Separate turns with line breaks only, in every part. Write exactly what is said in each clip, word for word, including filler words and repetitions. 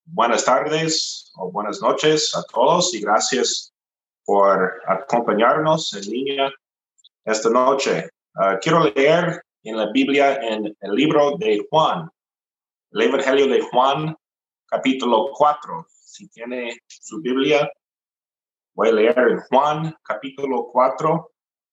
buenas tardes o buenas noches a todos y gracias por acompañarnos en línea esta noche. Uh, quiero leer en la Biblia en el libro de Juan, el Evangelio de Juan, capítulo cuatro. Si tiene su Biblia, voy a leer en Juan, capítulo cuatro.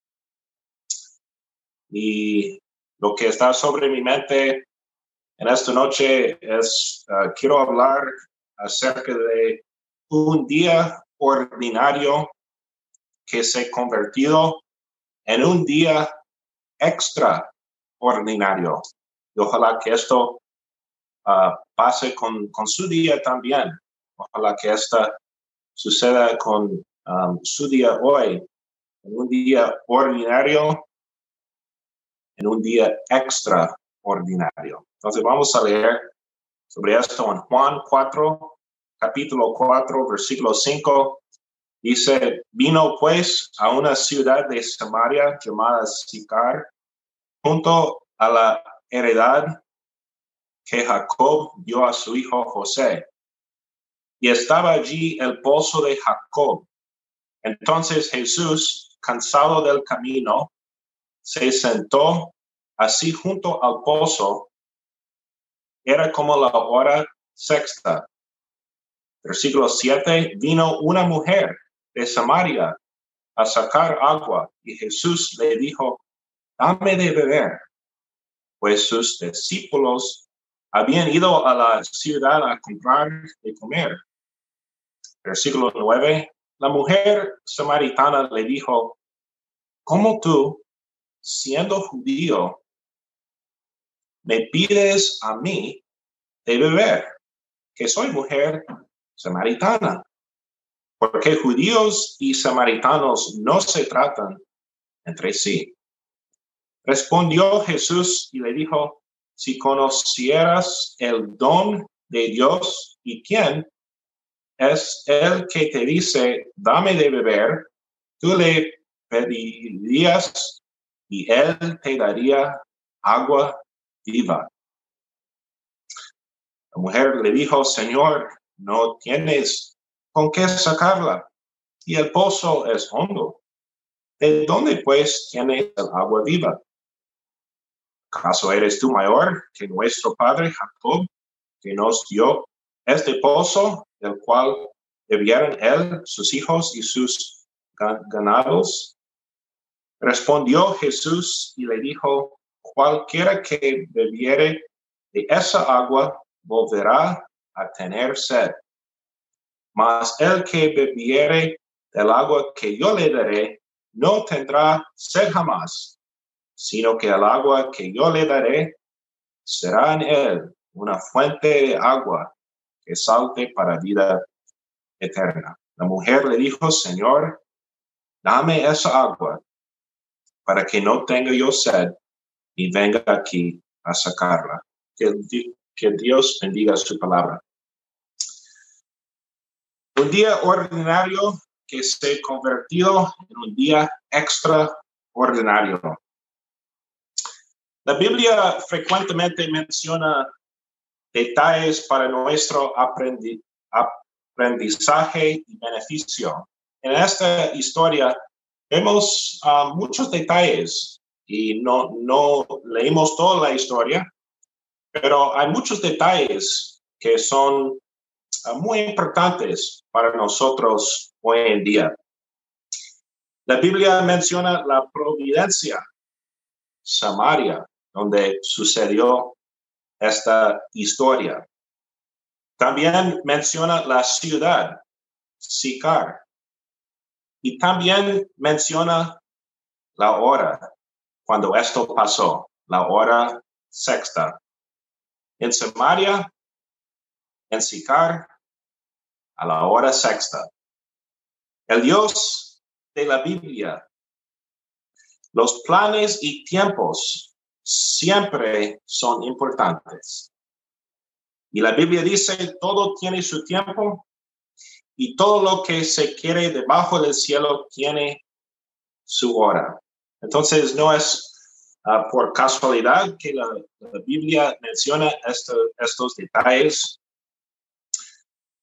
Y lo que está sobre mi mente en esta noche es, uh, quiero hablar acerca de un día ordinario que se ha convertido en un día extraordinario. Y ojalá que esto uh, pase con, con su día también. Ojalá que esto suceda con um, su día hoy, en un día ordinario, en un día extraordinario. Entonces vamos a leer sobre esto en Juan cuatro, capítulo cuatro, versículo cinco. Dice, vino pues a una ciudad de Samaria llamada Sicar, junto a la heredad que Jacob dio a su hijo José. Y estaba allí el pozo de Jacob. Entonces Jesús, cansado del camino, se sentó así junto al pozo. Era como la hora sexta. Versículo siete, vino una mujer de Samaria a sacar agua, y Jesús le dijo, dame de beber, pues sus discípulos habían ido a la ciudad a comprar de comer. Versículo nueve, la mujer samaritana le dijo, ¿cómo tú, siendo judío, me pides a mí de beber, que soy mujer samaritana? Porque judíos y samaritanos no se tratan entre sí. Respondió Jesús y le dijo, si conocieras el don de Dios y quién es el que te dice, dame de beber, tú le pedirías y él te daría agua viva. La mujer le dijo, Señor, no tienes con qué sacarla y el pozo es hondo. ¿De dónde pues tienes el agua viva? ¿Acaso eres tú mayor que nuestro padre Jacob, que nos dio este pozo, del cual bebieron él, sus hijos y sus ganados? Respondió Jesús y le dijo, cualquiera que bebiere de esa agua volverá a tener sed. Mas el que bebiere del agua que yo le daré, no tendrá sed jamás, sino que el agua que yo le daré será en él una fuente de agua que salte para vida eterna. La mujer le dijo, Señor, dame esa agua para que no tenga yo sed y venga aquí a sacarla. Que, que Dios bendiga su palabra. Un día ordinario que se ha convertido en un día extraordinario. La Biblia frecuentemente menciona detalles para nuestro aprendi- aprendizaje y beneficio. En esta historia vemos uh, muchos detalles y no, no leímos toda la historia, pero hay muchos detalles que son uh, muy importantes para nosotros hoy en día. La Biblia menciona la providencia, Samaria, donde sucedió esta historia. También menciona la ciudad, Sicar. Y también menciona la hora, cuando esto pasó, la hora sexta. En Samaria, en Sicar, a la hora sexta. El Dios de la Biblia, los planes y tiempos siempre son importantes. Y la Biblia dice, todo tiene su tiempo y todo lo que se quiere debajo del cielo tiene su hora. Entonces, no es uh, por casualidad que la, la Biblia menciona esto, estos detalles.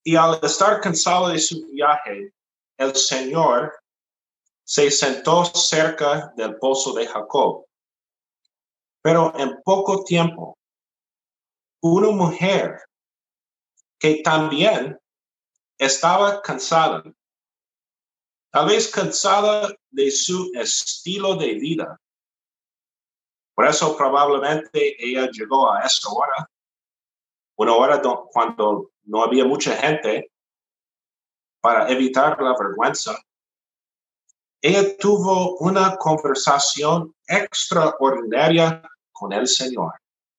Y al estar cansado de su viaje, el Señor se sentó cerca del pozo de Jacob. Pero en poco tiempo, una mujer que también estaba cansada, tal vez cansada de su estilo de vida. Por eso probablemente ella llegó a esa hora, una hora do, cuando no había mucha gente, para evitar la vergüenza. Ella tuvo una conversación extraordinaria con el Señor.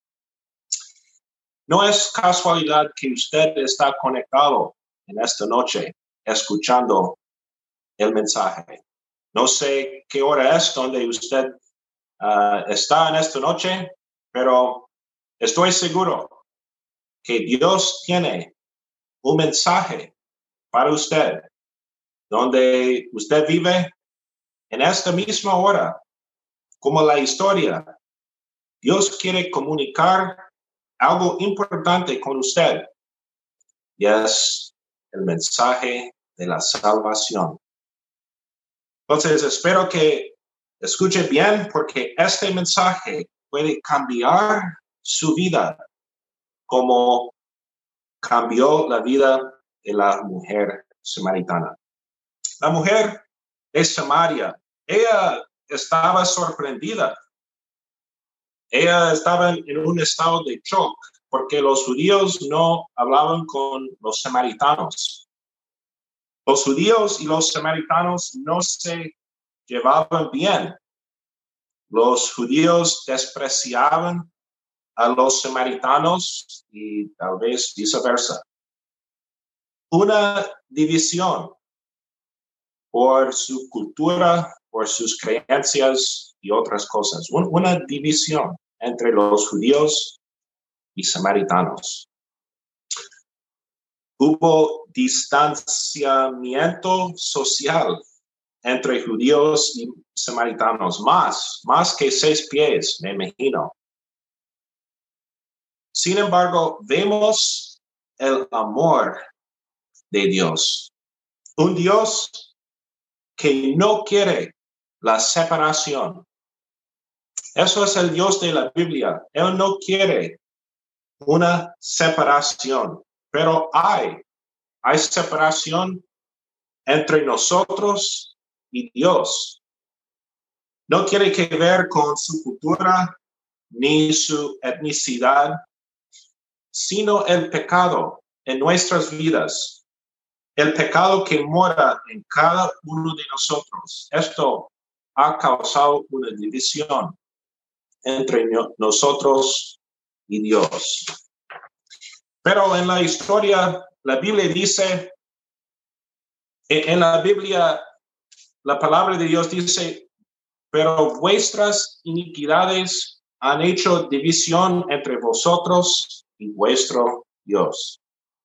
No es casualidad que usted está conectado en esta noche escuchando el mensaje. No sé qué hora es donde usted uh, está en esta noche, pero estoy seguro que Dios tiene un mensaje para usted, donde usted vive en esta misma hora, como la historia. Dios quiere comunicar algo importante con usted, y es el mensaje de la salvación. Entonces, espero que escuche bien, porque este mensaje puede cambiar su vida como cambió la vida de la mujer samaritana. La mujer de Samaria, ella estaba sorprendida. Ella estaba en un estado de shock porque los judíos no hablaban con los samaritanos. Los judíos y los samaritanos no se llevaban bien. Los judíos despreciaban a los samaritanos y tal vez viceversa. Una división por su cultura, por sus creencias y otras cosas. Una división entre los judíos y samaritanos. Hubo distanciamiento social entre judíos y samaritanos, más, más que seis pies, me imagino. Sin embargo, vemos el amor de Dios. Un Dios que no quiere la separación. Eso es el Dios de la Biblia. Él no quiere una separación, pero hay, hay separación entre nosotros y Dios. No tiene que ver con su cultura ni su etnicidad, sino el pecado en nuestras vidas, el pecado que mora en cada uno de nosotros. Esto ha causado una división entre nosotros y Dios. Pero en la historia, la Biblia dice, en la Biblia, la palabra de Dios dice, pero vuestras iniquidades han hecho división entre vosotros y vuestro Dios.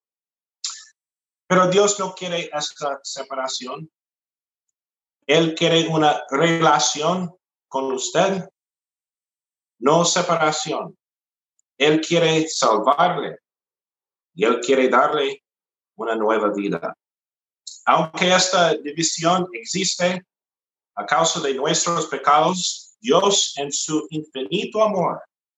Pero Dios no quiere esta separación. Él quiere una relación con usted, no separación. Él quiere salvarle y Él quiere darle una nueva vida. Aunque esta división existe a causa de nuestros pecados, Dios en su infinito amor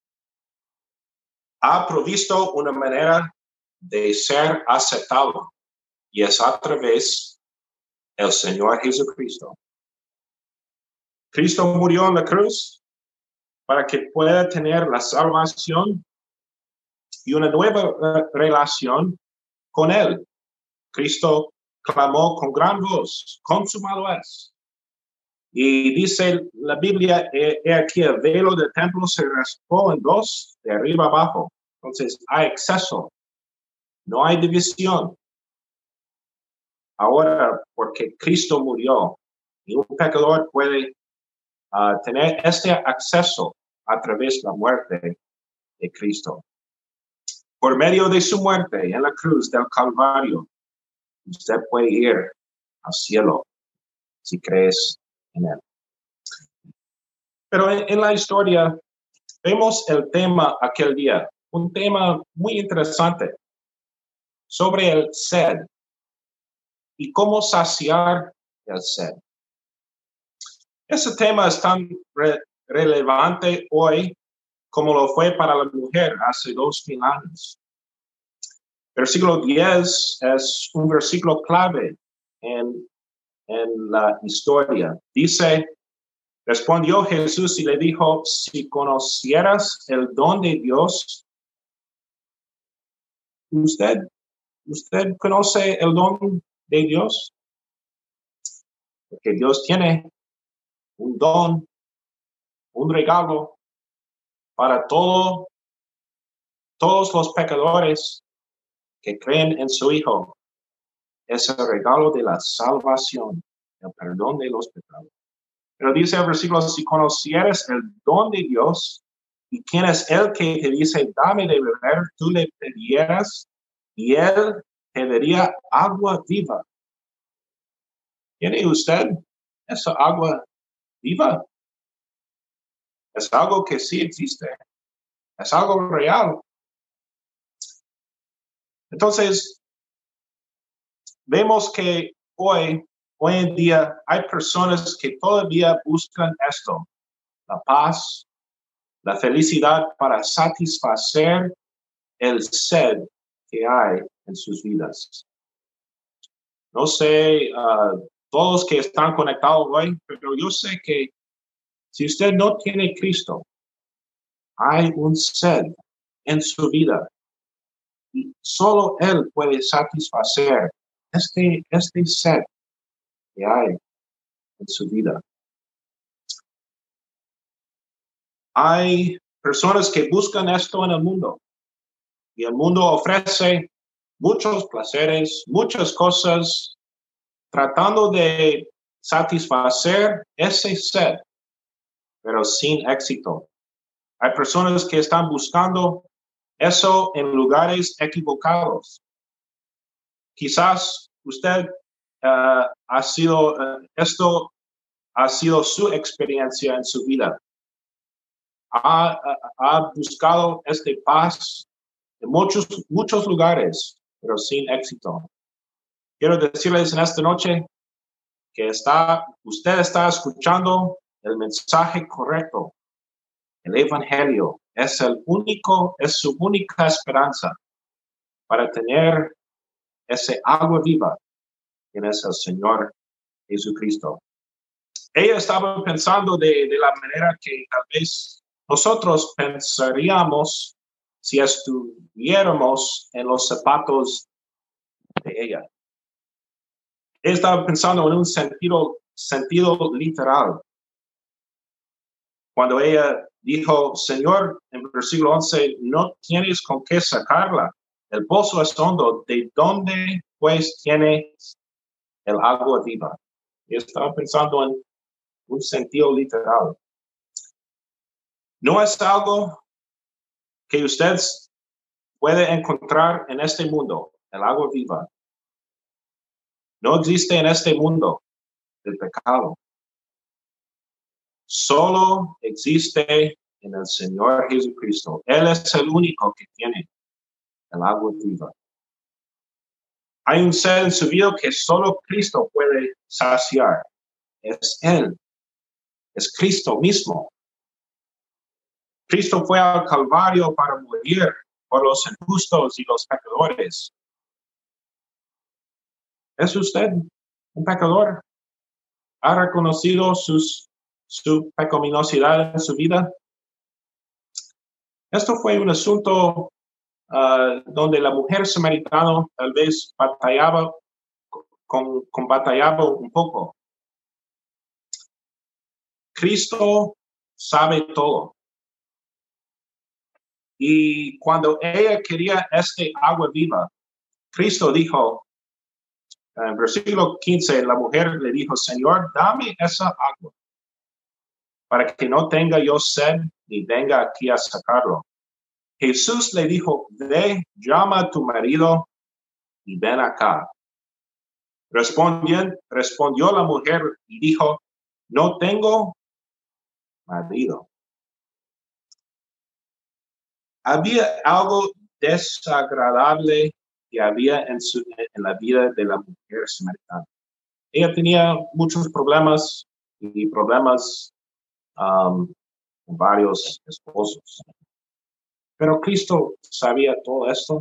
ha provisto una manera de ser aceptado, y es a través del Señor Jesucristo. Cristo murió en la cruz para que pueda tener la salvación y una nueva relación con Él. Cristo clamó con gran voz, consumado es. Y dice la Biblia, he, he aquí el velo del templo se raspó en dos, de arriba abajo. Entonces hay acceso, no hay división. Ahora, porque Cristo murió, y un pecador puede uh, tener este acceso a través de la muerte de Cristo. Por medio de su muerte en la cruz del Calvario, usted puede ir al cielo si crees en Él. Pero en, en la historia vemos el tema aquel día, un tema muy interesante. sobre el sed y cómo saciar el sed. Ese tema es tan re relevante hoy como lo fue para la mujer hace dos mil años. Versículo diez es un versículo clave en, en la historia. Dice, respondió Jesús y le dijo, si conocieras el don de Dios, ¿usted, usted conoce el don de Dios? Porque Dios tiene un don, un regalo para todo, todos los pecadores que creen en su Hijo. Es el regalo de la salvación, el perdón de los pecados. Pero dice el versículo, si conocieres el don de Dios y quién es el que te dice, dame de beber, tú le pedieras y él te daría agua viva. ¿Tiene usted esa agua viva? Es algo que sí existe. Es algo real. Entonces, vemos que hoy, hoy en día hay personas que todavía buscan esto, la paz, la felicidad para satisfacer el sed que hay en sus vidas. No sé, uh, todos que están conectados hoy, pero yo sé que si usted no tiene Cristo, hay un sed en su vida y solo Él puede satisfacer este, este sed que hay en su vida. Hay personas que buscan esto en el mundo y el mundo ofrece muchos placeres, muchas cosas, tratando de satisfacer ese sed, pero sin éxito. Hay personas que están buscando eso en lugares equivocados. Quizás usted uh, ha sido, uh, esto ha sido su experiencia en su vida. Ha, ha, ha buscado este paz en muchos, muchos lugares, pero sin éxito. Quiero decirles en esta noche que está, usted está escuchando el mensaje correcto. El evangelio es el único, es su única esperanza para tener ese agua viva, que es el Señor Jesucristo. Ella estaba pensando de, de la manera que tal vez nosotros pensaríamos si estuviéramos en los zapatos de ella. Ella estaba pensando en un sentido, sentido literal. Cuando ella dijo, Señor, en el versículo once, no tienes con qué sacarla. El pozo es hondo. ¿De dónde pues tienes el agua viva? Yo estaba pensando en un sentido literal. No es algo que usted puede encontrar en este mundo, el agua viva. No existe en este mundo el pecado. Solo existe en el Señor Jesucristo. Él es el único que tiene el agua viva. Hay un ser en su vida que solo Cristo puede saciar. Es Él. Es Cristo mismo. Cristo fue al Calvario para morir por los injustos y los pecadores. ¿Es usted un pecador? ¿Ha reconocido sus, su pecaminosidad en su vida? Esto fue un asunto uh, donde la mujer samaritana tal vez batallaba con, con batallaba un poco. Cristo sabe todo. Y cuando ella quería este agua viva, Cristo dijo, en el versículo quince, la mujer le dijo, Señor, dame esa agua para que no tenga yo sed ni venga aquí a sacarlo. Jesús le dijo, ve, llama a tu marido y ven acá. Respondió, respondió la mujer y dijo, no tengo marido. Había algo desagradable que había en, su, en la vida de la mujer samaritana. Ella tenía muchos problemas y problemas um, con varios esposos. Pero Cristo sabía todo esto.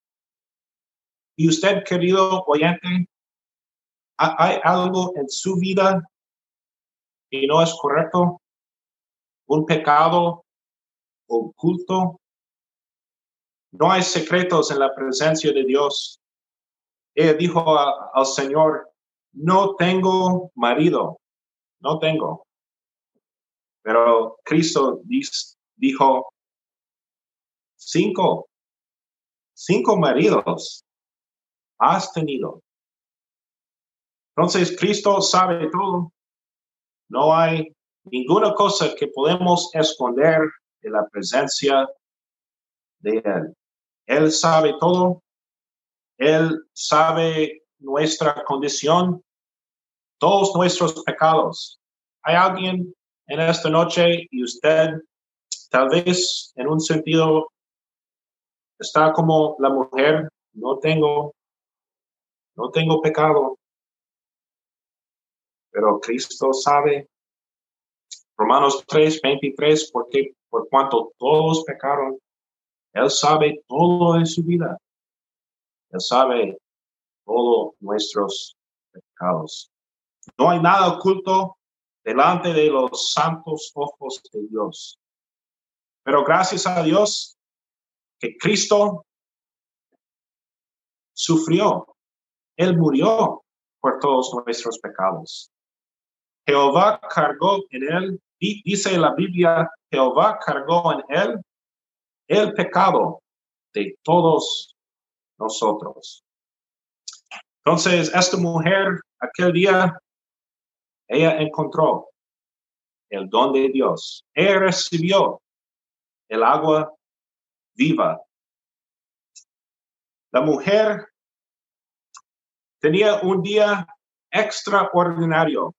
Y usted, querido oyente, ¿hay algo en su vida que no es correcto? ¿Un pecado oculto? No hay secretos en la presencia de Dios. Ella dijo a, al Señor, no tengo marido, no tengo. Pero Cristo dis, dijo, cinco, cinco maridos has tenido. Entonces Cristo sabe todo. No hay ninguna cosa que podemos esconder de la presencia de Él. Él sabe todo. Él sabe nuestra condición, todos nuestros pecados. Hay alguien en esta noche y usted tal vez en un sentido está como la mujer, no tengo, no tengo pecado, pero Cristo sabe. Romanos tres, veintitrés, porque por cuanto todos pecaron, Él sabe todo de su vida. Él sabe todos nuestros pecados. No hay nada oculto delante de los santos ojos de Dios. Pero gracias a Dios que Cristo sufrió. Él murió por todos nuestros pecados. Jehová cargó en él, dice la Biblia, Jehová cargó en él el pecado de todos nosotros. Entonces, esta mujer, aquel día, ella encontró el don de Dios. Ella recibió el agua viva. La mujer tenía un día extraordinario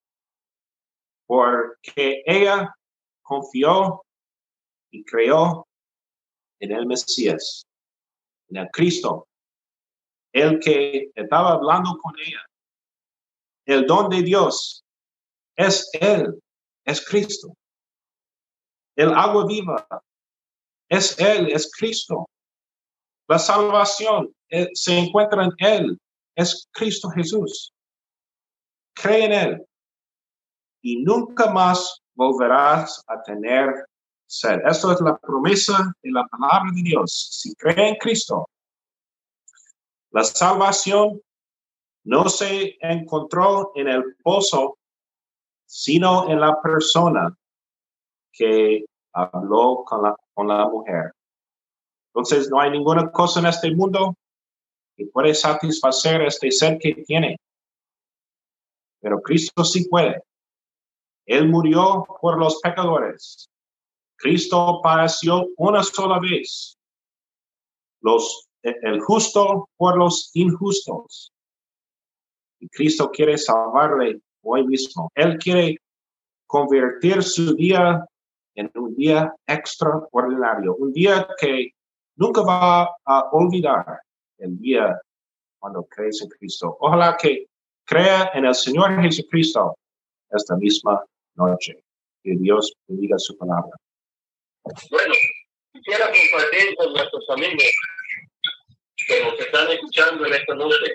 porque ella confió y creyó en el Mesías, en el Cristo, el que estaba hablando con ella. El don de Dios es Él, es Cristo. El agua viva es Él, es Cristo. La salvación eh, se encuentra en Él, es Cristo Jesús. Cree en Él y nunca más volverás a tener sed. Esto es la promesa de la palabra de Dios. Si cree en Cristo, la salvación no se encontró en el pozo, sino en la persona que habló con la, con la mujer. Entonces, no hay ninguna cosa en este mundo que puede satisfacer este sed que tiene. Pero Cristo sí puede. Él murió por los pecadores. Cristo padeció una sola vez. Los, el justo por los injustos. Y Cristo quiere salvarle hoy mismo. Él quiere convertir su día en un día extraordinario. Un día que nunca va a olvidar el día cuando crees en Cristo. Ojalá que crea en el Señor Jesucristo esta misma noche. Que Dios bendiga su palabra.
Bueno, quisiera compartir con nuestros amigos que nos están escuchando en esta noche.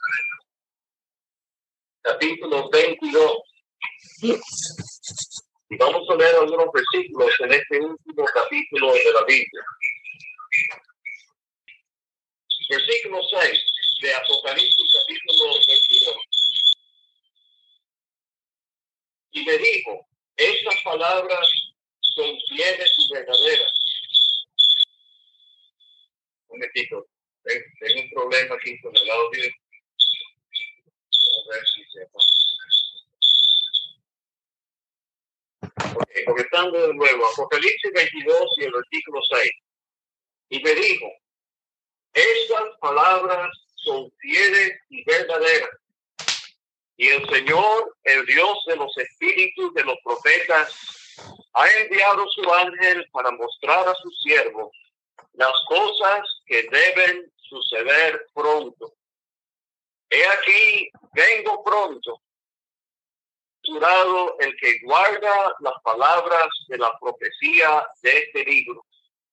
Capítulo veintidós. Y vamos a leer algunos versículos en este último capítulo de la Biblia. Versículo seis de Apocalipsis, capítulo veintidós. Y me dijo, estas palabras son fieles y verdaderas. Un momentito, tengo un problema aquí con el audio. A ver si se pasa. Okay, comenzando de nuevo, Apocalipsis veintidós y el versículo seis. Y me dijo, estas palabras son fieles y verdaderas. Y el Señor, el Dios de los espíritus de los profetas, ha enviado su ángel para mostrar a sus siervos las cosas que deben suceder pronto. He aquí, vengo pronto. Jurado el que guarda las palabras de la profecía de este libro.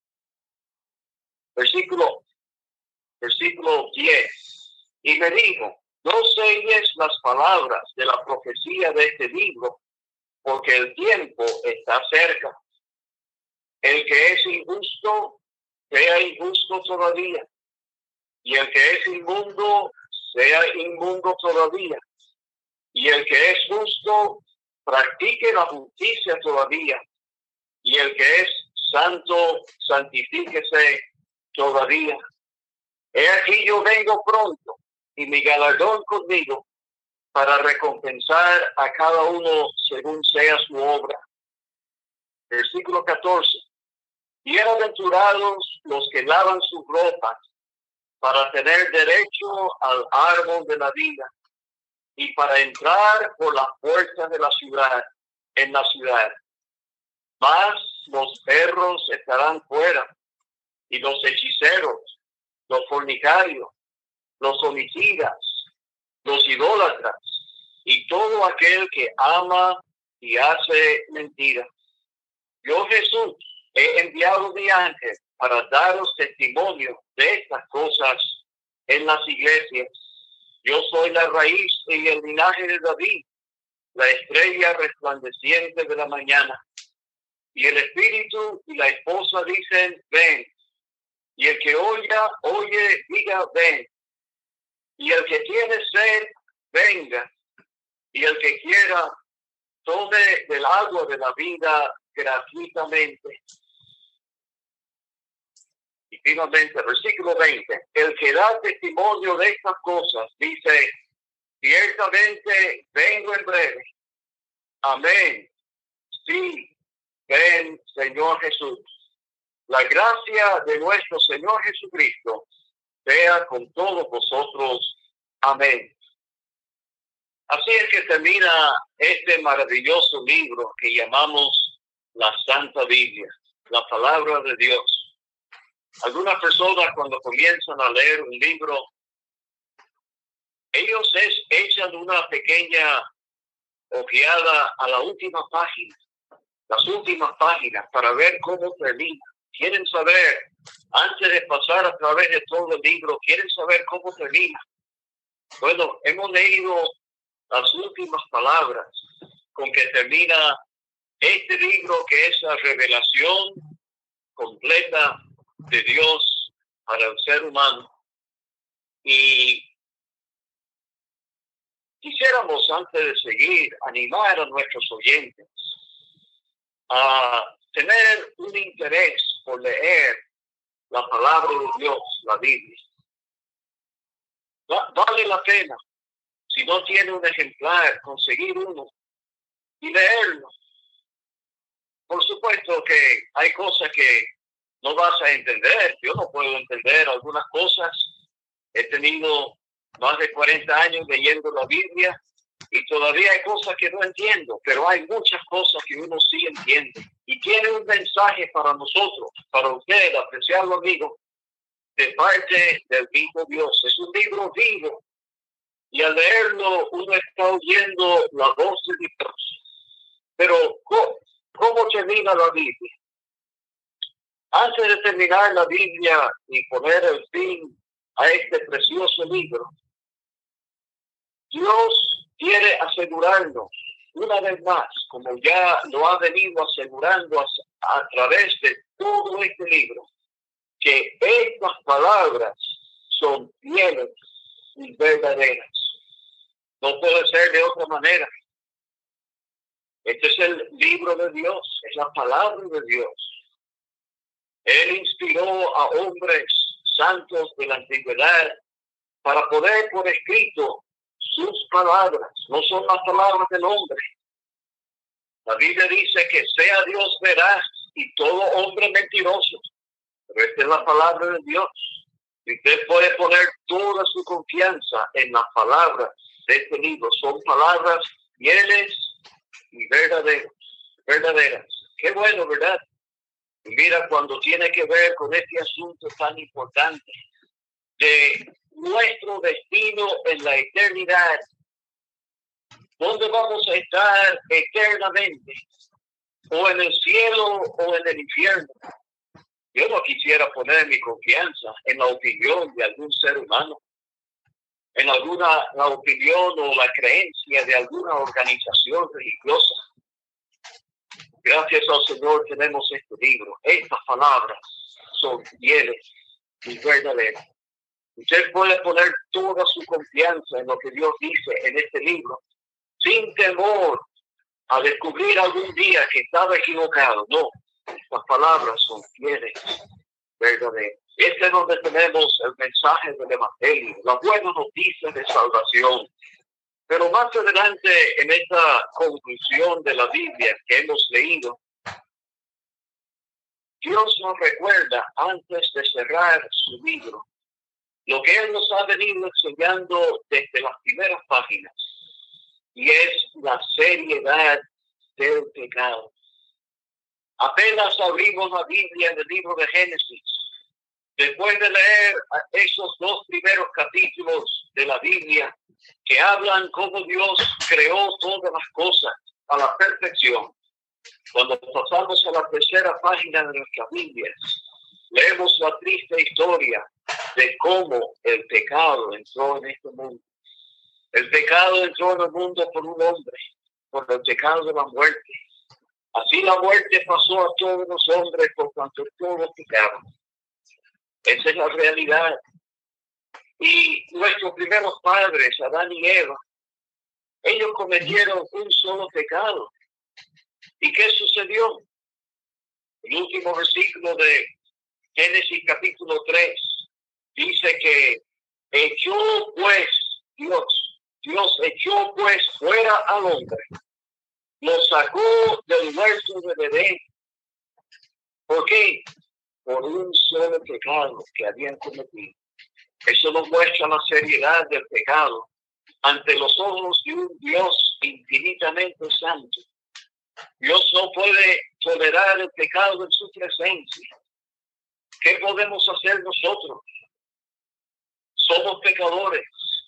Versículo, versículo diez. Y me dijo, no selles las palabras de la profecía de este libro, porque el tiempo está cerca. El que es injusto, sea injusto todavía. Y el que es inmundo, sea inmundo todavía. Y el que es justo, practique la justicia todavía. Y el que es santo, santifíquese todavía. He aquí yo vengo pronto, y mi galardón conmigo, para recompensar a cada uno según sea su obra. Versículo catorce. Bienaventurados los que lavan sus ropas, para tener derecho al árbol de la vida, y para entrar por las puertas de la ciudad, en la ciudad. Mas los perros estarán fuera, y los hechiceros, los fornicarios, los homicidas, los idólatras, y todo aquel que ama y hace mentira. Yo, Jesús, he enviado mi ángel para daros testimonio de estas cosas en las iglesias. Yo soy la raíz y el linaje de David, la estrella resplandeciente de la mañana. Y el espíritu y la esposa dicen, ven. Y el que oiga, oye, diga, ven. Y el que tiene sed, venga. Y el que quiera, tome del agua de la vida gratuitamente. Y finalmente, versículo veinte. El que da testimonio de estas cosas dice, ciertamente vengo en breve. Amén. Sí, ven, Señor Jesús. La gracia de nuestro Señor Jesucristo sea con todos vosotros. Amén. Así es que termina este maravilloso libro que llamamos la Santa Biblia, la palabra de Dios. Algunas personas cuando comienzan a leer un libro, ellos es, echan una pequeña ojeada a la última página, las últimas páginas, para ver cómo termina. Quieren saber, antes de pasar a través de todo el libro, quieren saber cómo termina. Bueno, hemos leído las últimas palabras con que termina este libro, que es la revelación completa de Dios para el ser humano. Y quisiéramos, antes de seguir, animar a nuestros oyentes a tener un interés por leer la palabra de Dios, la Biblia. Va, vale la pena, si no tiene un ejemplar, conseguir uno y leerlo. Por supuesto que hay cosas que no vas a entender. Yo no puedo entender algunas cosas. He tenido más de cuarenta años leyendo la Biblia y todavía hay cosas que no entiendo, pero hay muchas cosas que uno sí entiende. Y tiene un mensaje para nosotros, para usted, apreciado amigo, de parte del mismo Dios. Es un libro vivo. Y al leerlo, uno está oyendo la voz de Dios. Pero, ¿cómo, cómo termina la Biblia? Antes de terminar la Biblia y poner el fin a este precioso libro, Dios quiere asegurarnos una vez más, como ya lo ha venido asegurando a, a través de todo este libro, que estas palabras son fieles y verdaderas. No puede ser de otra manera. Este es el libro de Dios, es la palabra de Dios. Él inspiró a hombres santos de la antigüedad para poner por escrito sus palabras. No son las palabras del hombre. La Biblia dice que sea Dios veraz y todo hombre mentiroso. Pero esta es la palabra de Dios. Y usted puede poner toda su confianza en las palabras de este libro. Son palabras fieles y verdaderas. verdaderas. Qué bueno, ¿verdad? Y mira, cuando tiene que ver con este asunto tan importante, de nuestro destino en la eternidad, donde vamos a estar eternamente, o en el cielo o en el infierno. Yo no quisiera poner mi confianza en la opinión de algún ser humano, en alguna la opinión o la creencia de alguna organización religiosa. Gracias al Señor tenemos este libro. Estas palabras son fieles y verdaderas. Usted puede poner toda su confianza en lo que Dios dice en este libro, sin temor a descubrir algún día que estaba equivocado. No, estas palabras son fieles, verdaderas. Este es donde tenemos el mensaje del Evangelio, la buena noticia de salvación. Pero más adelante, en esta conclusión de la Biblia que hemos leído, Dios nos recuerda, antes de cerrar su libro, lo que Él nos ha venido enseñando desde las primeras páginas, y es la seriedad del pecado. Apenas abrimos la Biblia en el libro de Génesis, después de leer esos dos primeros capítulos de la Biblia que hablan cómo Dios creó todas las cosas a la perfección, cuando pasamos a la tercera página de nuestra Biblia, leemos la triste historia de cómo el pecado entró en este mundo. El pecado entró en el mundo por un hombre, por el pecado de la muerte. Así la muerte pasó a todos los hombres por cuanto todos pecaron. Esa es la realidad. Y nuestros primeros padres, Adán y Eva, ellos cometieron un solo pecado. ¿Y qué sucedió? El último versículo de Génesis capítulo tres dice que echó pues Dios, Dios echó pues fuera al hombre, lo sacó del huerto del Edén. ¿Por qué? Por un solo pecado que habían cometido. Eso nos muestra la seriedad del pecado ante los ojos de un Dios infinitamente santo. Dios no puede tolerar el pecado en su presencia. ¿Qué podemos hacer nosotros? Somos pecadores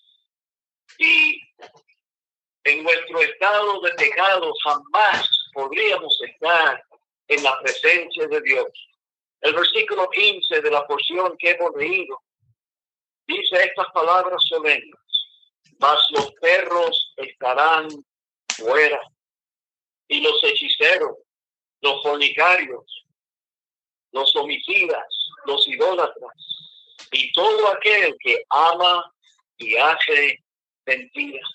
y en nuestro estado de pecado jamás podríamos estar en la presencia de Dios. El versículo quince de la porción que hemos leído dice estas palabras solemnes: mas los perros estarán fuera, y los hechiceros, los fornicarios, los homicidas, los idólatras, y todo aquel que ama y hace mentiras.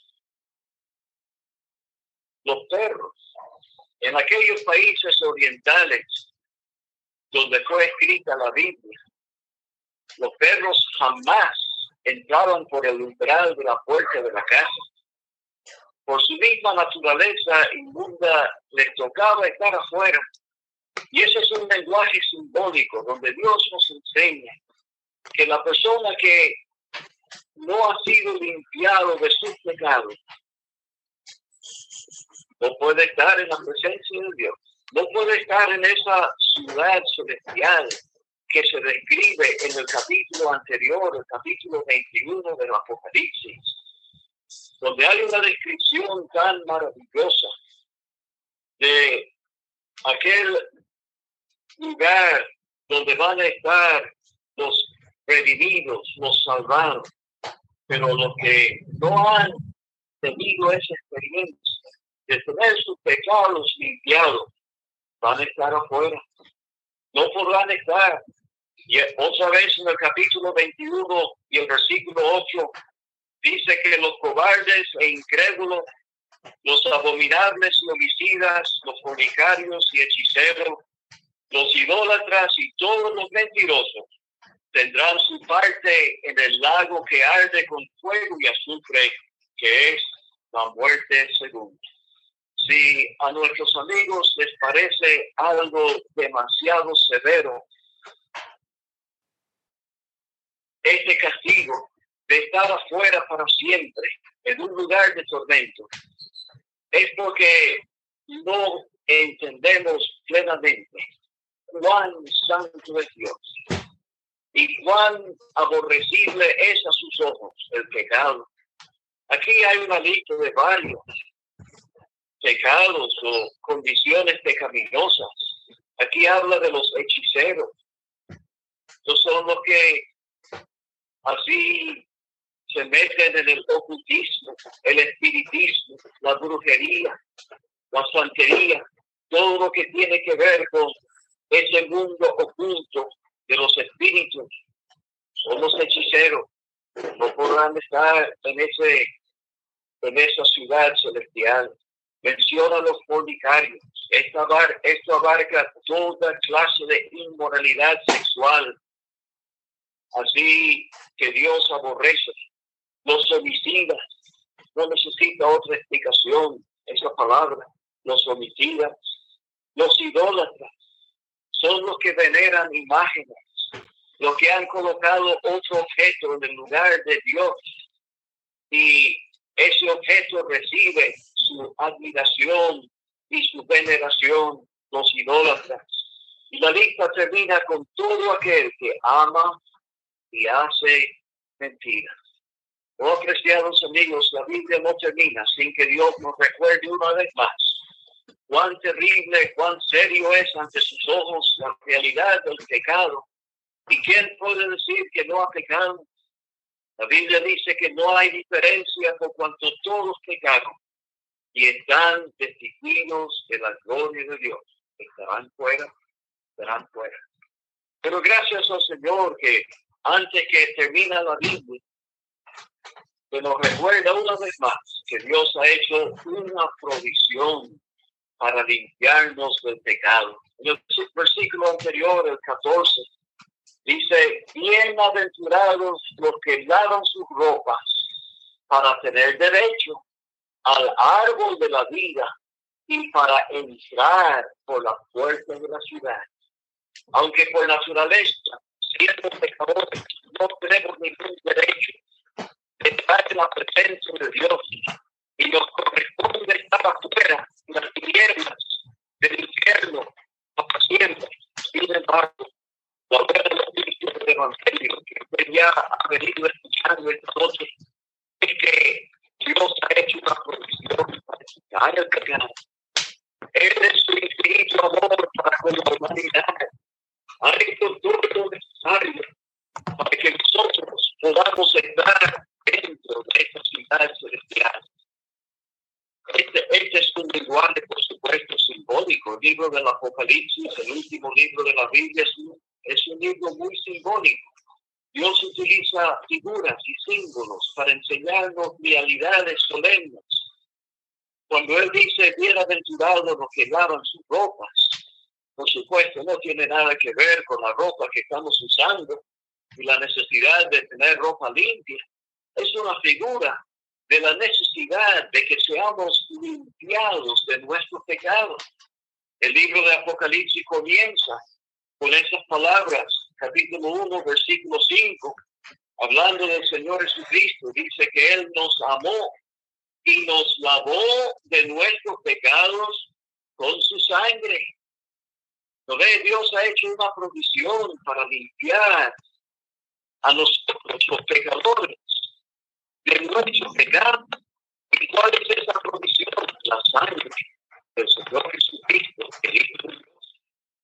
Los perros, en aquellos países orientales donde fue escrita la Biblia, los perros jamás entraban por el umbral de la puerta de la casa. Por su misma naturaleza inmunda, les tocaba estar afuera. Y ese es un lenguaje simbólico donde Dios nos enseña que la persona que no ha sido limpiado de sus pecados no puede estar en la presencia de Dios. No puede estar en esa ciudad celestial que se describe en el capítulo anterior, el capítulo veintiuno del Apocalipsis, donde hay una descripción tan maravillosa de aquel lugar donde van a estar los redimidos, los salvados, pero los que no han tenido esa experiencia de tener sus pecados limpiados, van a estar afuera, no podrán estar. Y otra vez en el capítulo veintiuno y el versículo ocho dice que los cobardes e incrédulos, los abominables y homicidas, los fornicarios y hechiceros, los idólatras y todos los mentirosos tendrán su parte en el lago que arde con fuego y azufre, que es la muerte segunda. Si a nuestros amigos les parece algo demasiado severo este castigo de estar afuera para siempre en un lugar de tormento, es porque no entendemos plenamente cuán santo es Dios y cuán aborrecible es a sus ojos el pecado. Aquí hay una lista de varios pecados o condiciones pecaminosas. Aquí habla de los hechiceros. Estos son los que así se meten en el ocultismo, el espiritismo, la brujería, la santería, todo lo que tiene que ver con ese mundo oculto de los espíritus. Son los hechiceros. No podrán estar en ese en esa ciudad celestial. Menciona a los fornicarios. Esta bar, esto abarca toda clase de inmoralidad sexual, así que Dios aborrece. Los homicidas, no necesita otra explicación esa palabra. Los homicidas, los idólatras, son los que veneran imágenes, los que han colocado otro objeto en el lugar de Dios, y ese objeto recibe su admiración y su veneración, los idólatras. Y la lista termina con todo aquel que ama y hace mentiras. Oh, apreciados amigos, la Biblia no termina sin que Dios nos recuerde una vez más cuán terrible, cuán serio es ante sus ojos la realidad del pecado. ¿Y quién puede decir que no ha pecado? La Biblia dice que no hay diferencia por cuanto todos pecaron y están destituidos de la gloria de Dios. Estarán fuera, estarán fuera. Pero gracias al Señor que antes que termina la Biblia, que nos recuerda una vez más que Dios ha hecho una provisión para limpiarnos del pecado. En el versículo anterior, el catorce, dice: bienaventurados los que lavan sus ropas para tener derecho al árbol de la vida y para entrar por la puerta de la ciudad. Aunque por naturaleza, siendo pecadores, no tenemos ningún derecho de estar en la presencia de Dios, y nos corresponde estar afuera en las tinieblas del infierno para siempre. Sin embargo, la buena noticia del Evangelio que usted ya ha venido escuchando esta noche es que Dios ha hecho una provisión para quitar el pecado. Él es su infinito amor para con la humanidad. Ha hecho todo lo necesario para que nosotros podamos estar dentro de esta ciudad celestial. Este, este es un lenguaje, por supuesto, simbólico. El libro del Apocalipsis, el último libro de la Biblia, es un, es un libro muy simbólico. Dios utiliza figuras y símbolos para enseñarnos realidades solemnes. Cuando Él dice, bienaventurados los que lavan sus ropas, por supuesto, no tiene nada que ver con la ropa que estamos usando y la necesidad de tener ropa limpia. Es una figura de la necesidad de que seamos limpiados de nuestros pecados. El libro de Apocalipsis comienza con estas palabras, capítulo uno, versículo cinco, hablando del Señor Jesucristo. Dice que Él nos amó y nos lavó de nuestros pecados con su sangre. ¿No ve? Dios ha hecho una provisión para limpiar a nosotros, los pecadores, de nuestro pecado. ¿Y cuál es esa provisión? La sangre del Señor Jesucristo, el Hijo de Dios.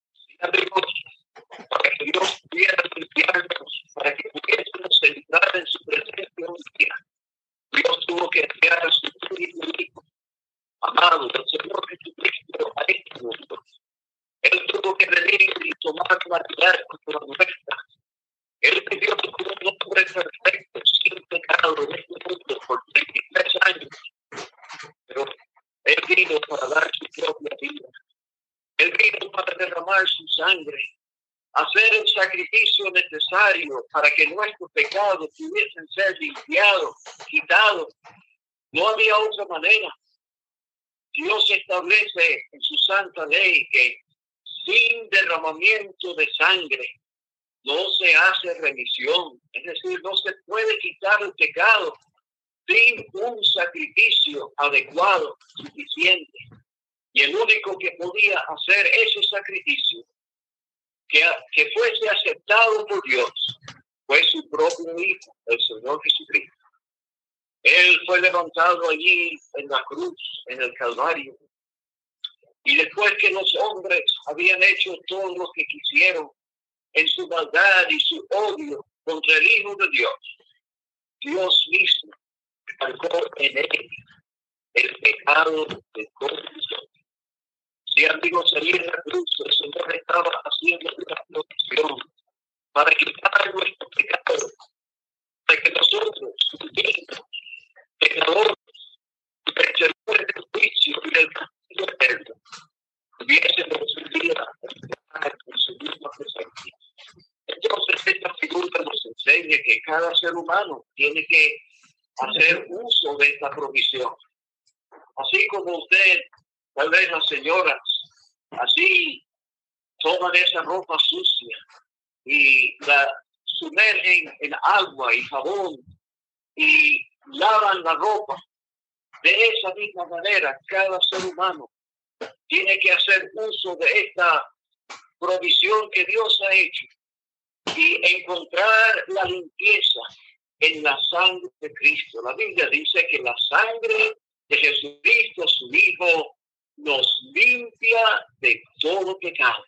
Dios, para que Dios pudiera limpiarnos, para que pudiésemos entrar en su presencia un día. Dios tuvo que enviar a su Hijo amado, el Señor Jesucristo, a este mundo. Él tuvo que venir y tomar la vida como nuestra. Él vivió como un hombre perfecto, sin pecado en este mundo por treinta y tres años. Pero Él vino para dar su propia vida. Él vino para derramar su sangre, hacer el sacrificio necesario para que nuestros pecados pudiesen ser limpiados, quitados. No había otra manera. Dios establece en su santa ley que sin derramamiento de sangre no se hace remisión. Es decir, no se puede quitar el pecado sin un sacrificio adecuado, suficiente. Y el único que podía hacer ese sacrificio que, que fuese aceptado por Dios fue su propio Hijo, el Señor Jesucristo. Él fue levantado allí en la cruz, en el Calvario. Y después que los hombres habían hecho todo lo que quisieron en su maldad y su odio contra el Hijo de Dios, Dios mismo cargó en él el pecado de todos nosotros. Si amigos, allí en la cruz el Señor estaba haciendo una protección para quitar nuestro pecado, para que nosotros, dignos, pecadores, merecedores del juicio y del castigo eterno, tuviésemos un día en su misma presencia. Entonces, esta figura nos enseña que cada ser humano tiene que hacer uso de esta provisión. Así como usted, tal vez las señoras, así toman esa ropa sucia y la sumergen en agua y jabón y lavan la ropa. De esa misma manera, cada ser humano tiene que hacer uso de esta provisión que Dios ha hecho y encontrar la limpieza en la sangre de Cristo. La Biblia dice que la sangre de Jesucristo, su Hijo, nos limpia de todo pecado.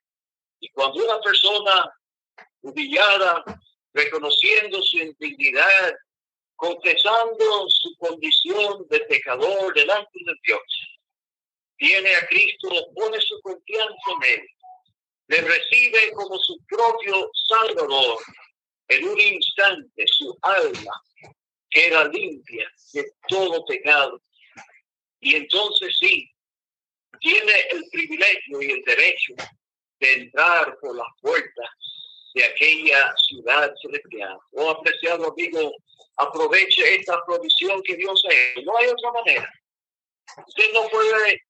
Y cuando una persona humillada, reconociendo su indignidad, confesando su condición de pecador delante de Dios, viene a Cristo, pone su confianza en Él, le recibe como su propio Salvador, en un instante su alma queda limpia de todo pecado. Y entonces sí, tiene el privilegio y el derecho de entrar por las puertas de aquella ciudad celestial. Oh, apreciado amigo, aproveche esta provisión que Dios ha hecho. No hay otra manera. Usted no puede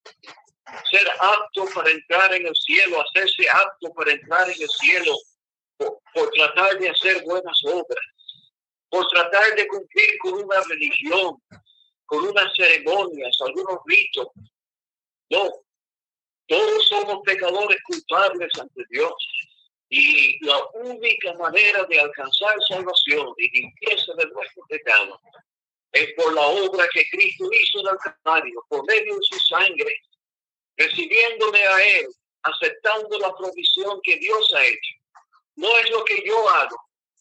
ser apto para entrar en el cielo, hacerse apto para entrar en el cielo por, por tratar de hacer buenas obras, por tratar de cumplir con una religión, con unas ceremonias, algunos ritos. No, todos somos pecadores culpables ante Dios. Y la única manera de alcanzar salvación y limpieza de nuestro pecado es por la obra que Cristo hizo en el Calvario, por medio de su sangre, recibiéndole a Él, aceptando la provisión que Dios ha hecho. No es lo que yo hago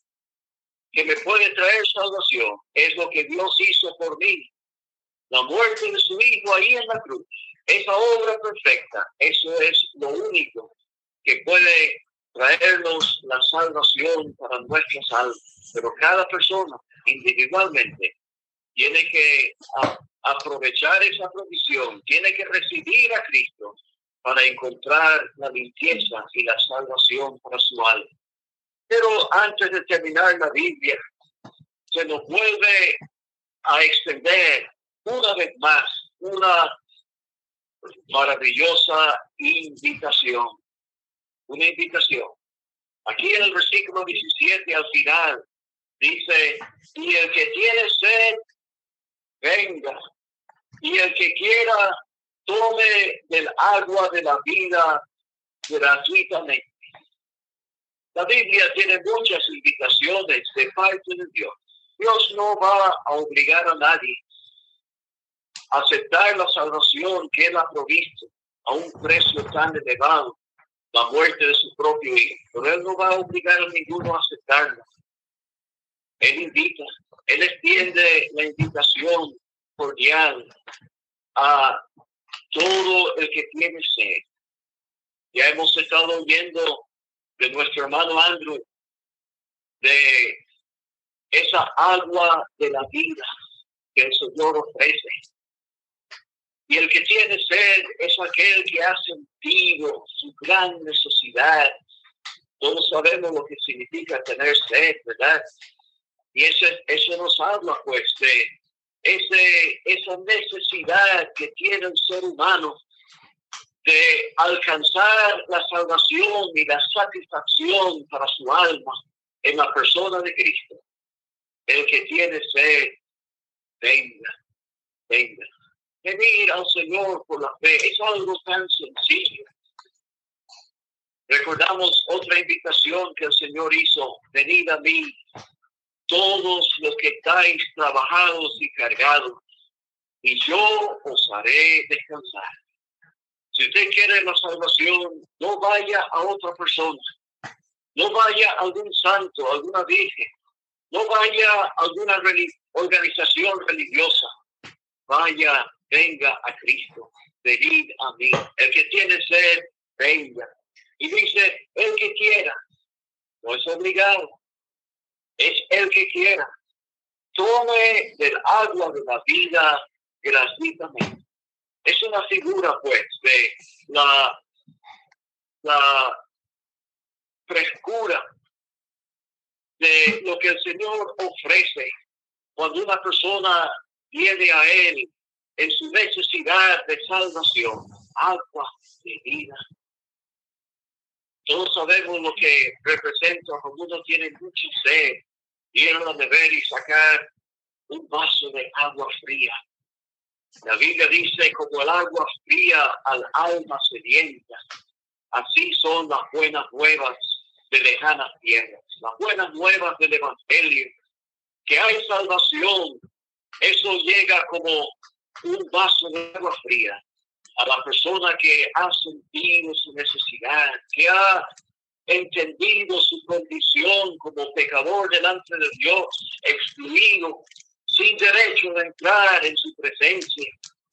que me puede traer salvación, es lo que Dios hizo por mí. La muerte de su Hijo ahí en la cruz, esa obra perfecta, eso es lo único que puede traernos la salvación para nuestras almas. Pero cada persona individualmente tiene que a, aprovechar esa provisión, tiene que recibir a Cristo para encontrar la limpieza y la salvación para su alma. Pero antes de terminar la Biblia, se nos vuelve a extender una vez más una maravillosa invitación. Una invitación. Aquí en el versículo diecisiete al final dice, y el que tiene sed, venga, y el que quiera, tome del agua de la vida gratuitamente. La Biblia tiene muchas invitaciones de parte de Dios. Dios no va a obligar a nadie a aceptar la salvación que Él ha provisto a un precio tan elevado, la muerte de su propio Hijo. Pero Él no va a obligar a ninguno a aceptarla. Él invita, Él extiende la invitación cordial a todo el que tiene sed. Ya hemos estado oyendo de nuestro hermano Andrew, de esa agua de la vida que el Señor ofrece. Y el que tiene sed es aquel que ha sentido su gran necesidad. Todos sabemos lo que significa tener sed, ¿verdad? Y ese, eso nos habla, pues, de ese, esa necesidad que tiene el ser humano de alcanzar la salvación y la satisfacción para su alma en la persona de Cristo. El que tiene sed, venga, venga. Venir al Señor por la fe es algo tan sencillo. Recordamos otra invitación que el Señor hizo: venid a mí, todos los que estáis trabajados y cargados, y yo os haré descansar. Si usted quiere la salvación, no vaya a otra persona, no vaya a algún santo, a alguna virgen, no vaya a alguna organización religiosa. Vaya, venga a Cristo, venid a mí. El que tiene sed, venga. Y dice, el que quiera, no es obligado, es el que quiera. Tome del agua de la vida gratuitamente. Es una figura, pues, de la, la frescura de lo que el Señor ofrece cuando una persona viene a Él en su necesidad de salvación, agua de vida. Todos sabemos lo que representa cuando uno tiene mucha sed, ir a la nevera y sacar un vaso de agua fría. La Biblia dice, como el agua fría al alma sedienta, así son las buenas nuevas de lejanas tierras, las buenas nuevas del Evangelio, que hay salvación. Eso llega como un vaso de agua fría a la persona que ha sentido su necesidad, que ha entendido su condición como pecador delante de Dios, excluido, sin derecho de entrar en su presencia.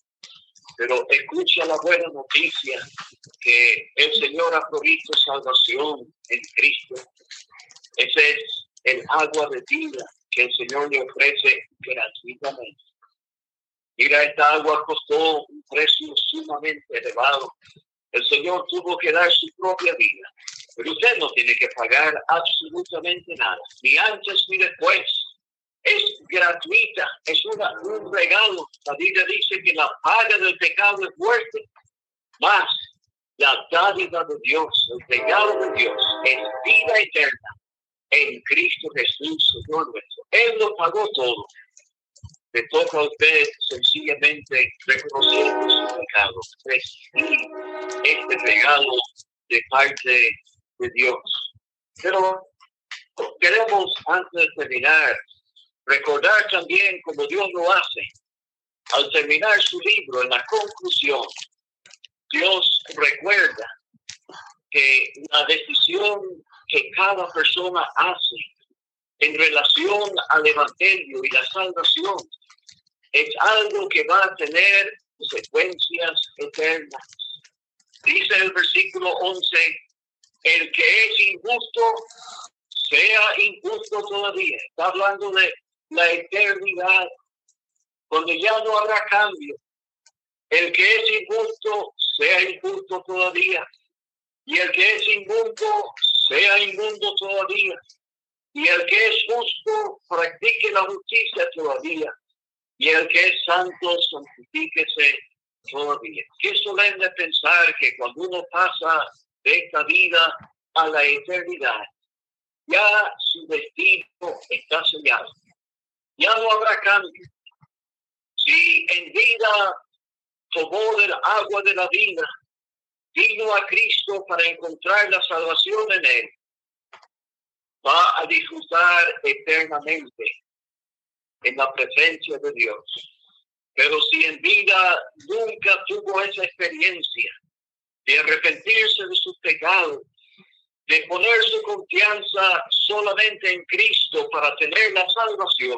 Pero escucha la buena noticia que el Señor ha provisto salvación en Cristo. Ese es el agua de vida que el Señor le ofrece gratuitamente. Mira, esta agua costó un precio sumamente elevado. El Señor tuvo que dar su propia vida. Pero usted no tiene que pagar absolutamente nada, ni antes ni después. Es gratuita, es una, un regalo. La Biblia dice que la paga del pecado es muerte, más la dádiva de Dios, el regalo de Dios, es vida eterna en Cristo Jesús, Señor nuestro. Él lo pagó todo. Le toca a usted sencillamente reconocer su pecado, recibir este regalo de parte de Dios. Pero queremos, antes de terminar, recordar también como Dios lo hace. Al terminar su libro, en la conclusión, Dios recuerda que la decisión que cada persona hace en relación al Evangelio y la salvación es algo que va a tener consecuencias eternas. Dice el versículo once, el que es injusto, sea injusto todavía. Está hablando de la eternidad, cuando ya no habrá cambio. El que es injusto, sea injusto todavía. Y el que es inmundo, sea inmundo todavía. Y el que es justo, practique la justicia todavía. Y el que es santo, santifíquese todavía. Qué solemne pensar que cuando uno pasa de esta vida a la eternidad, ya su destino está sellado. Ya no habrá cambio. Si en vida tomó del agua de la vida, vino a Cristo para encontrar la salvación en Él, va a disfrutar eternamente en la presencia de Dios. Pero si en vida nunca tuvo esa experiencia de arrepentirse de sus pecados, de poner su confianza solamente en Cristo para tener la salvación,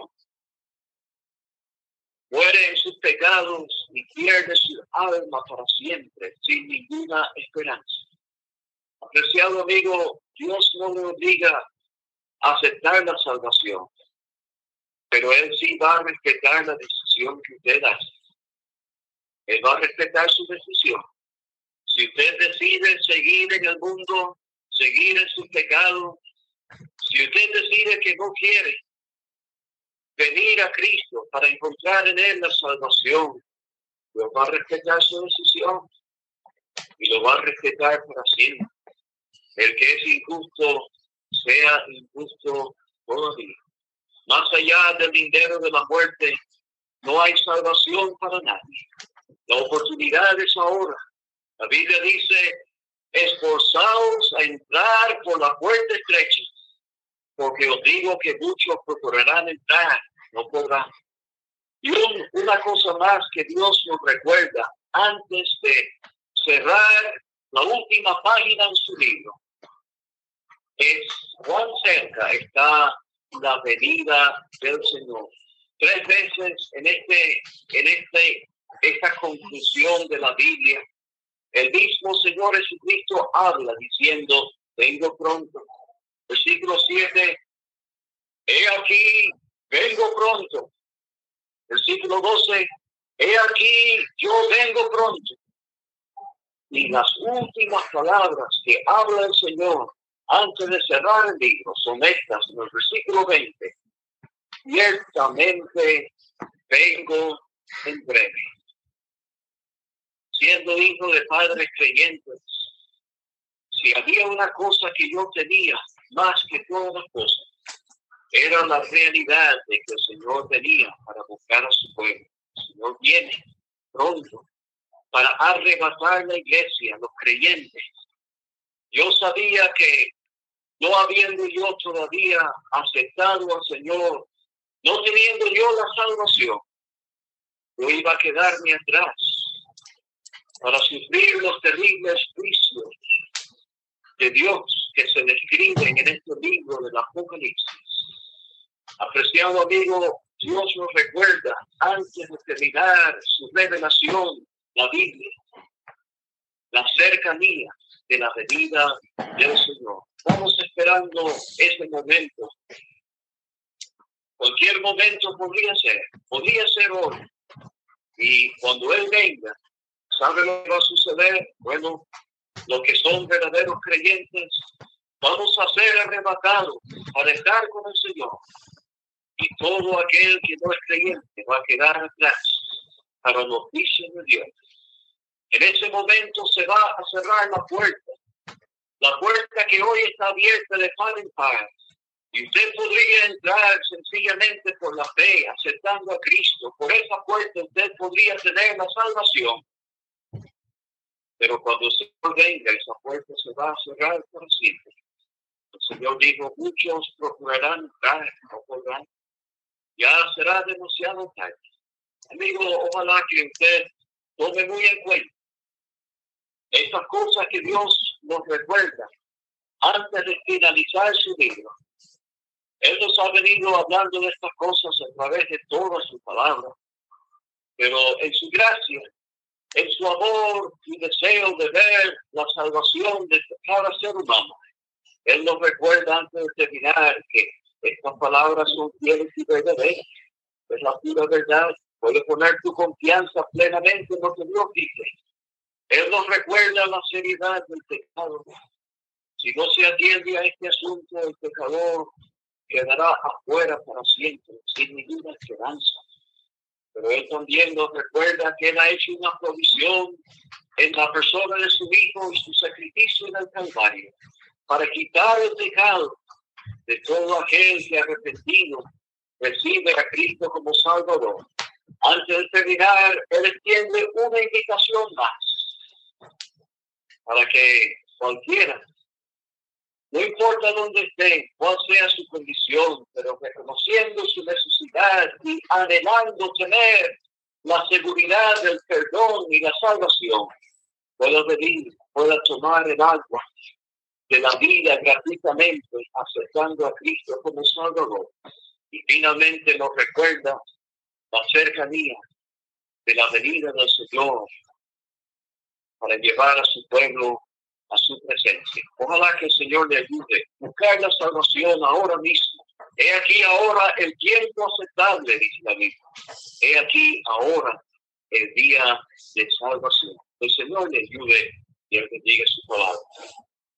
muere en sus pecados y pierde su alma para siempre, sin ninguna esperanza. Apreciado amigo, Dios no le obliga a aceptar la salvación, pero Él sí va a respetar la decisión que usted hace. Él va a respetar su decisión. Si usted decide seguir en el mundo, seguir en su pecado, si usted decide que no quiere venir a Cristo para encontrar en Él la salvación, Dios va a respetar su decisión y lo va a respetar para siempre. El que es injusto, sea injusto todavía. Más allá del lindero de la muerte, no hay salvación para nadie. La oportunidad es ahora. La Biblia dice, esforzaos a entrar por la puerta estrecha, porque os digo que muchos procurarán entrar, no podrán. Y un, una cosa más que Dios nos recuerda antes de cerrar la última página en su libro es cuán cerca está la venida del Señor. Tres veces en este, en este, esta conclusión de la Biblia, el mismo Señor Jesucristo habla diciendo, vengo pronto. Versículo siete, he aquí, vengo pronto. Versículo doce, he aquí, yo vengo pronto. Y las últimas palabras que habla el Señor antes de cerrar el libro son estas, en el versículo veinte. Ciertamente vengo en breve. Siendo hijo de padres creyentes, si había una cosa que yo tenía más que todas las cosas, era la realidad de que el Señor venía para buscar a su pueblo. El Señor viene pronto para arrebatar la iglesia, los creyentes. Yo sabía que no habiendo yo todavía aceptado al Señor, no teniendo yo la salvación, yo iba a quedarme atrás para sufrir los terribles juicios de Dios que se describen en este libro del Apocalipsis. Apreciado amigo, Dios nos recuerda antes de terminar su revelación, la Biblia, la cercanía de la venida del Señor. Estamos esperando ese momento. Cualquier momento podría ser, podría ser hoy. Y cuando Él venga, ¿sabe lo que va a suceder? Bueno, los que son verdaderos creyentes, vamos a ser arrebatados para estar con el Señor. Y todo aquel que no es creyente va a quedar atrás para los juicios de Dios. En ese momento se va a cerrar la puerta, la puerta que hoy está abierta de par en par. Y usted podría entrar sencillamente por la fe, aceptando a Cristo. Por esa puerta usted podría tener la salvación. Pero cuando el Señor venga, esa puerta se va a cerrar para siempre. El Señor dijo, muchos procurarán entrar, no podrán. Ya será demasiado tarde. Amigo, ojalá que usted tome muy en cuenta estas cosas que Dios nos recuerda antes de finalizar su libro. Él nos ha venido hablando de estas cosas a través de toda su palabra, pero en su gracia, en su amor y deseo de ver la salvación de cada ser humano, Él nos recuerda antes de terminar que estas palabras son fieles y verdaderas. Es la pura verdad. Puedes poner tu confianza plenamente en lo que Dios dice. Él nos recuerda la seriedad del pecado. Si no se atiende a este asunto, el pecador quedará afuera para siempre, sin ninguna esperanza. Pero Él también nos recuerda que Él ha hecho una provisión en la persona de su Hijo y su sacrificio en el Calvario para quitar el pecado de todo aquel que arrepentido recibe a Cristo como Salvador. Antes de terminar, Él extiende una invitación más para que cualquiera, no importa dónde esté, cuál sea su condición, pero reconociendo su necesidad y anhelando tener la seguridad del perdón y la salvación, pueda venir, pueda tomar el agua de la vida gratuitamente, aceptando a Cristo como Salvador. Y finalmente nos recuerda la cercanía de la venida del Señor para llevar a su pueblo a su presencia. Ojalá que el Señor le ayude a buscar la salvación ahora mismo. He aquí ahora el tiempo aceptable, dice la Biblia. He aquí ahora el día de salvación. El Señor le ayude y Él bendiga su palabra.